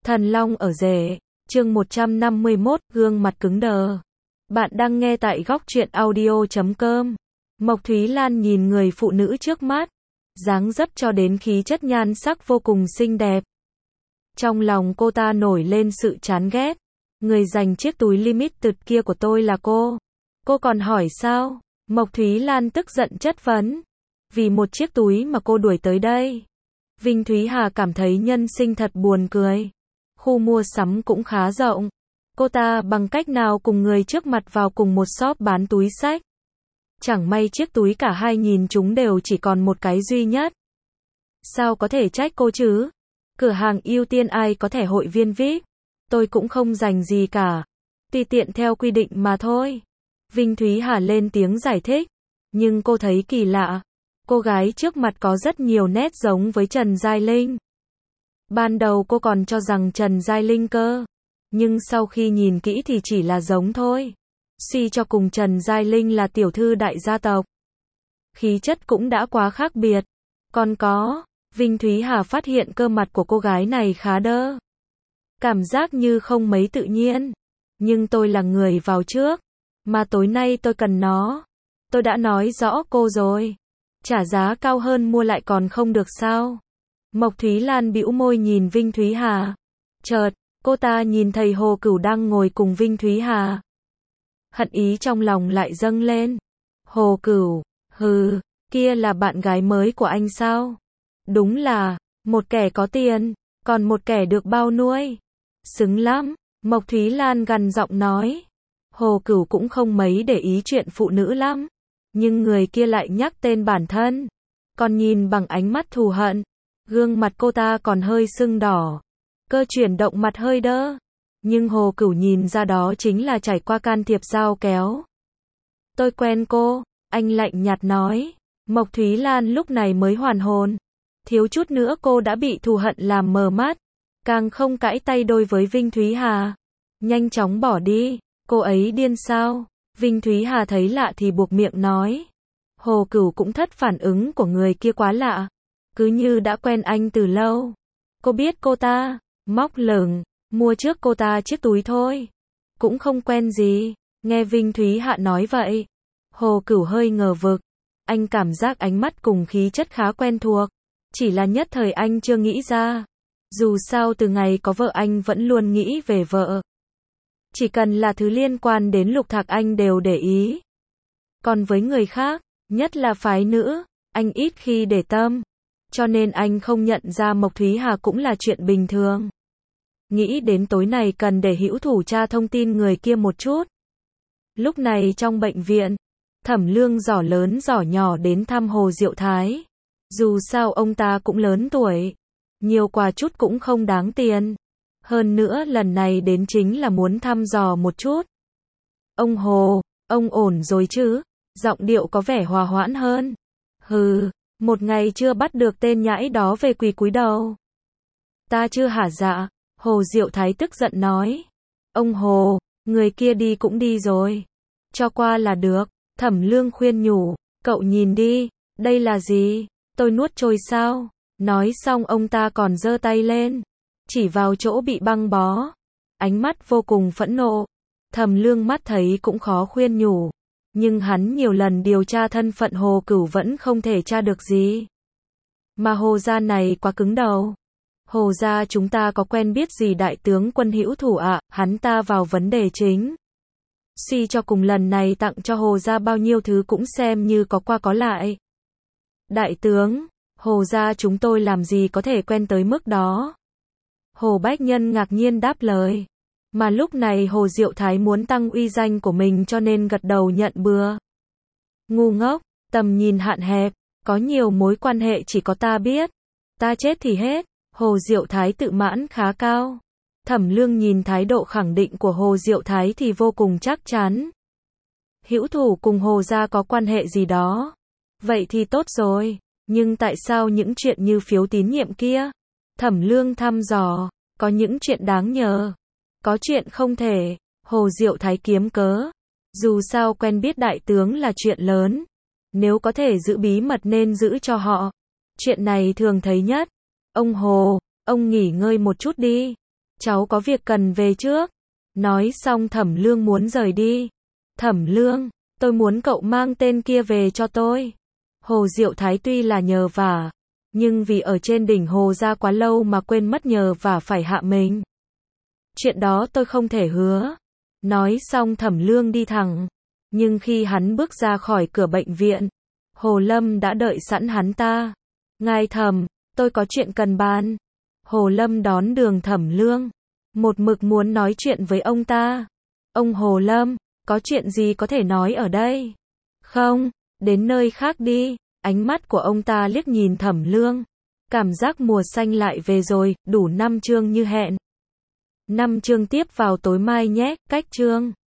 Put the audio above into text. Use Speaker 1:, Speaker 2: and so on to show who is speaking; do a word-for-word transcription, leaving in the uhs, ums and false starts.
Speaker 1: Thần Long ở rể, chương một trăm năm mươi mốt, gương mặt cứng đờ. Bạn đang nghe tại góc truyện audio chấm com. Mộc Thúy Lan nhìn người phụ nữ trước mắt, dáng dấp cho đến khí chất nhan sắc vô cùng xinh đẹp. Trong lòng cô ta nổi lên sự chán ghét. Người giành chiếc túi limited kia của tôi là cô. Cô còn hỏi sao? Mộc Thúy Lan tức giận chất vấn. Vì một chiếc túi mà cô đuổi tới đây. Vinh Thúy Hà cảm thấy nhân sinh thật buồn cười. Khu mua sắm cũng khá rộng. Cô ta bằng cách nào cùng người trước mặt vào cùng một shop bán túi xách. Chẳng may chiếc túi cả hai nhìn chúng đều chỉ còn một cái duy nhất. Sao có thể trách cô chứ? Cửa hàng ưu tiên ai có thẻ hội viên vi ai pi. Tôi cũng không dành gì cả. Tùy tiện theo quy định mà thôi. Vinh Thúy Hà lên tiếng giải thích. Nhưng cô thấy kỳ lạ. Cô gái trước mặt có rất nhiều nét giống với Trần Giai Linh. Ban đầu cô còn cho rằng Trần Giai Linh cơ. Nhưng sau khi nhìn kỹ thì chỉ là giống thôi. Suy cho cùng Trần Giai Linh là tiểu thư đại gia tộc. Khí chất cũng đã quá khác biệt. Còn có, Vinh Thúy Hà phát hiện cơ mặt của cô gái này khá đơ. Cảm giác như không mấy tự nhiên. Nhưng tôi là người vào trước. Mà tối nay tôi cần nó. Tôi đã nói rõ cô rồi. Trả giá cao hơn mua lại còn không được sao? Mộc Thúy Lan bĩu môi nhìn Vinh Thúy Hà. Chợt, cô ta nhìn thầy Hồ Cửu đang ngồi cùng Vinh Thúy Hà. Hận ý trong lòng lại dâng lên. Hồ Cửu, hừ, kia là bạn gái mới của anh sao? Đúng là, một kẻ có tiền, còn một kẻ được bao nuôi. Xứng lắm, Mộc Thúy Lan gằn giọng nói. Hồ Cửu cũng không mấy để ý chuyện phụ nữ lắm. Nhưng người kia lại nhắc tên bản thân. Còn nhìn bằng ánh mắt thù hận. Gương mặt cô ta còn hơi sưng đỏ. Cơ chuyển động mặt hơi đơ. Nhưng Hồ Cửu nhìn ra đó chính là trải qua can thiệp dao kéo. Tôi quen cô, anh lạnh nhạt nói. Mộc Thúy Lan lúc này mới hoàn hồn. Thiếu chút nữa cô đã bị thù hận làm mờ mắt. Càng không cãi tay đôi với Vinh Thúy Hà. Nhanh chóng bỏ đi, cô ấy điên sao? Vinh Thúy Hà thấy lạ thì buộc miệng nói. Hồ Cửu cũng thất phản ứng của người kia quá lạ. Cứ như đã quen anh từ lâu. Cô biết cô ta, móc lửng, mua trước cô ta chiếc túi thôi. Cũng không quen gì. Nghe Vinh Thúy Hạ nói vậy. Hồ Cửu hơi ngờ vực. Anh cảm giác ánh mắt cùng khí chất khá quen thuộc. Chỉ là nhất thời anh chưa nghĩ ra. Dù sao từ ngày có vợ anh vẫn luôn nghĩ về vợ. Chỉ cần là thứ liên quan đến Lục Thạc anh đều để ý. Còn với người khác, nhất là phái nữ, anh ít khi để tâm. Cho nên anh không nhận ra Mộc Thúy Hà cũng là chuyện bình thường. Nghĩ đến tối này cần để hữu thủ tra thông tin người kia một chút. Lúc này trong bệnh viện, Thẩm Lương giỏ lớn giỏ nhỏ đến thăm Hồ Diệu Thái. Dù sao ông ta cũng lớn tuổi. Nhiều quà chút cũng không đáng tiền. Hơn nữa lần này đến chính là muốn thăm dò một chút. Ông Hồ, ông ổn rồi chứ? Giọng điệu có vẻ hòa hoãn hơn. Hừ, một ngày chưa bắt được tên nhãi đó về quỳ cúi đầu. Ta chưa hả dạ? Hồ Diệu Thái tức giận nói. Ông Hồ, người kia đi cũng đi rồi. Cho qua là được. Thẩm Lương khuyên nhủ. Cậu nhìn đi, đây là gì? Tôi nuốt trôi sao? Nói xong ông ta còn giơ tay lên. Chỉ vào chỗ bị băng bó. Ánh mắt vô cùng phẫn nộ. Thẩm Lương mắt thấy cũng khó khuyên nhủ. Nhưng hắn nhiều lần điều tra thân phận Hồ Cửu vẫn không thể tra được gì. Mà Hồ gia này quá cứng đầu. Hồ gia chúng ta có quen biết gì đại tướng quân hữu thủ ạ? À? Hắn ta vào vấn đề chính. Suy cho cùng lần này tặng cho Hồ gia bao nhiêu thứ cũng xem như có qua có lại. Đại tướng, Hồ gia chúng tôi làm gì có thể quen tới mức đó? Hồ Bách Nhân ngạc nhiên đáp lời. Mà lúc này Hồ Diệu Thái muốn tăng uy danh của mình cho nên gật đầu nhận bừa. Ngu ngốc, tầm nhìn hạn hẹp, có nhiều mối quan hệ chỉ có ta biết. Ta chết thì hết. Hồ Diệu Thái tự mãn khá cao. Thẩm Lương nhìn thái độ khẳng định của Hồ Diệu Thái thì vô cùng chắc chắn. Hữu thủ cùng Hồ gia có quan hệ gì đó. Vậy thì tốt rồi. Nhưng tại sao những chuyện như phiếu tín nhiệm kia? Thẩm Lương thăm dò. Có những chuyện đáng nhờ. Có chuyện không thể. Hồ Diệu Thái kiếm cớ. Dù sao quen biết đại tướng là chuyện lớn. Nếu có thể giữ bí mật nên giữ cho họ. Chuyện này thường thấy nhất. Ông Hồ, ông nghỉ ngơi một chút đi. cháu có việc cần về trước. Nói xong Thẩm Lương muốn rời đi. Thẩm Lương, tôi muốn cậu mang tên kia về cho tôi. Hồ Diệu Thái tuy là nhờ vả, nhưng vì ở trên đỉnh hồ ra quá lâu mà quên mất nhờ vả phải hạ mình. Chuyện đó tôi không thể hứa. Nói xong Thẩm Lương đi thẳng. Nhưng khi hắn bước ra khỏi cửa bệnh viện, Hồ Lâm đã đợi sẵn hắn ta. Ngài Thẩm, tôi có chuyện cần bàn. Hồ Lâm đón đường Thẩm Lương. Một mực muốn nói chuyện với ông ta. Ông Hồ Lâm, có chuyện gì có thể nói ở đây? Không, đến nơi khác đi. Ánh mắt của ông ta liếc nhìn Thẩm Lương. Cảm giác mùa xanh lại về rồi, đủ năm chương như hẹn. Năm chương tiếp vào tối mai nhé, cách chương.